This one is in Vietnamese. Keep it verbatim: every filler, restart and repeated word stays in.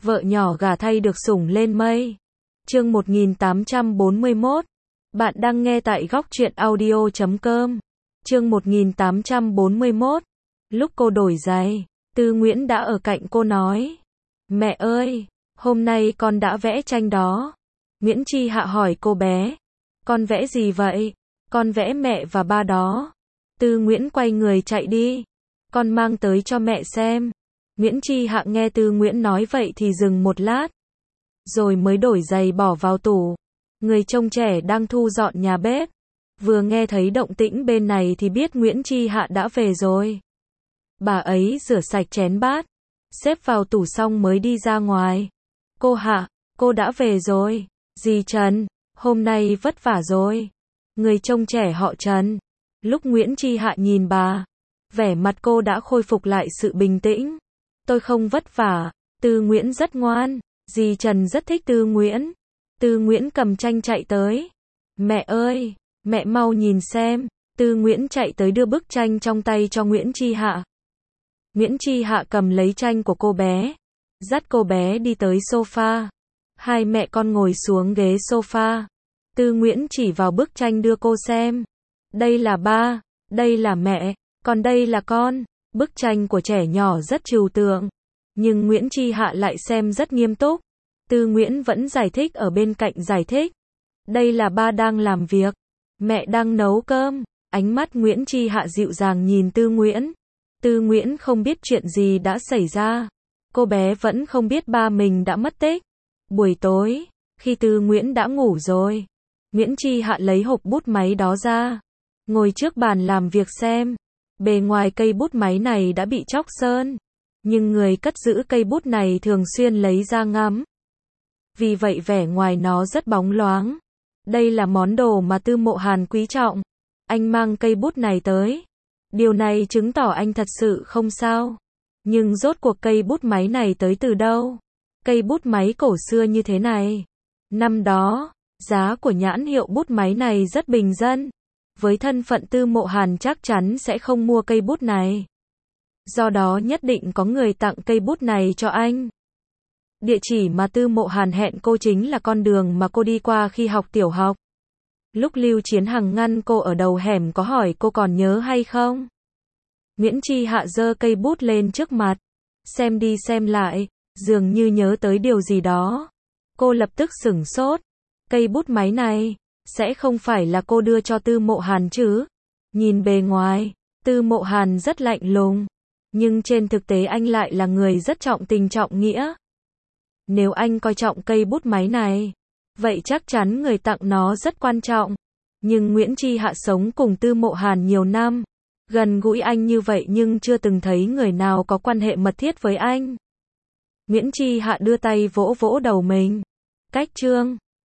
vợ nhỏ gả thay được sủng lên mây. Chương một nghìn tám trăm bốn mươi mốt. Bạn đang nghe tại góc truyện audio chấm com. Chương một nghìn tám trăm bốn mươi mốt. Lúc cô đổi giày, Tư Nguyễn đã ở cạnh cô nói: "Mẹ ơi, hôm nay con đã vẽ tranh đó." Nguyễn Chi Hạ hỏi cô bé: "Con vẽ gì vậy?" "Con vẽ mẹ và ba đó." Tư Nguyễn quay người chạy đi: "Con mang tới cho mẹ xem." Nguyễn Chi Hạ nghe Tư Nguyễn nói vậy thì dừng một lát, rồi mới đổi giày bỏ vào tủ. Người trông trẻ đang thu dọn nhà bếp, vừa nghe thấy động tĩnh bên này thì biết Nguyễn Chi Hạ đã về rồi. Bà ấy rửa sạch chén bát, xếp vào tủ xong mới đi ra ngoài. "Cô Hạ, cô đã về rồi." "Dì Trần, hôm nay vất vả rồi." Người trông trẻ họ Trần. Lúc Nguyễn Chi Hạ nhìn bà, vẻ mặt cô đã khôi phục lại sự bình tĩnh. "Tôi không vất vả, Tư Nguyễn rất ngoan." Dì Trần rất thích Tư Nguyễn. Tư Nguyễn cầm tranh chạy tới. "Mẹ ơi, mẹ mau nhìn xem." Tư Nguyễn chạy tới đưa bức tranh trong tay cho Nguyễn Chi Hạ. Nguyễn Chi Hạ cầm lấy tranh của cô bé, dắt cô bé đi tới sofa. Hai mẹ con ngồi xuống ghế sofa. Tư Nguyễn chỉ vào bức tranh đưa cô xem. "Đây là ba, đây là mẹ, còn đây là con." Bức tranh của trẻ nhỏ rất trừu tượng, nhưng Nguyễn Chi Hạ lại xem rất nghiêm túc. Tư Nguyễn vẫn giải thích ở bên cạnh giải thích. "Đây là ba đang làm việc, mẹ đang nấu cơm." Ánh mắt Nguyễn Chi Hạ dịu dàng nhìn Tư Nguyễn. Tư Nguyễn không biết chuyện gì đã xảy ra. Cô bé vẫn không biết ba mình đã mất tích. Buổi tối, khi Tư Nguyễn đã ngủ rồi, Nguyễn Chi Hạ lấy hộp bút máy đó ra, ngồi trước bàn làm việc xem. Bề ngoài cây bút máy này đã bị chóc sơn, nhưng người cất giữ cây bút này thường xuyên lấy ra ngắm. Vì vậy vẻ ngoài nó rất bóng loáng. Đây là món đồ mà Tư Mộ Hàn quý trọng. Anh mang cây bút này tới. Điều này chứng tỏ anh thật sự không sao. Nhưng rốt cuộc cây bút máy này tới từ đâu? Cây bút máy cổ xưa như thế này. Năm đó, giá của nhãn hiệu bút máy này rất bình dân. Với thân phận Tư Mộ Hàn chắc chắn sẽ không mua cây bút này. Do đó nhất định có người tặng cây bút này cho anh. Địa chỉ mà Tư Mộ Hàn hẹn cô chính là con đường mà cô đi qua khi học tiểu học. Lúc Lưu Chiến Hằng ngăn cô ở đầu hẻm có hỏi cô còn nhớ hay không? Nguyễn Chi Hạ giơ cây bút lên trước mặt, xem đi xem lại, dường như nhớ tới điều gì đó. Cô lập tức sửng sốt. Cây bút máy này, sẽ không phải là cô đưa cho Tư Mộ Hàn chứ? Nhìn bề ngoài, Tư Mộ Hàn rất lạnh lùng, nhưng trên thực tế anh lại là người rất trọng tình trọng nghĩa. Nếu anh coi trọng cây bút máy này, vậy chắc chắn người tặng nó rất quan trọng. Nhưng Nguyễn Chi Hạ sống cùng Tư Mộ Hàn nhiều năm, gần gũi anh như vậy nhưng chưa từng thấy người nào có quan hệ mật thiết với anh. Nguyễn Chi Hạ đưa tay vỗ vỗ đầu mình. "Cách Trương,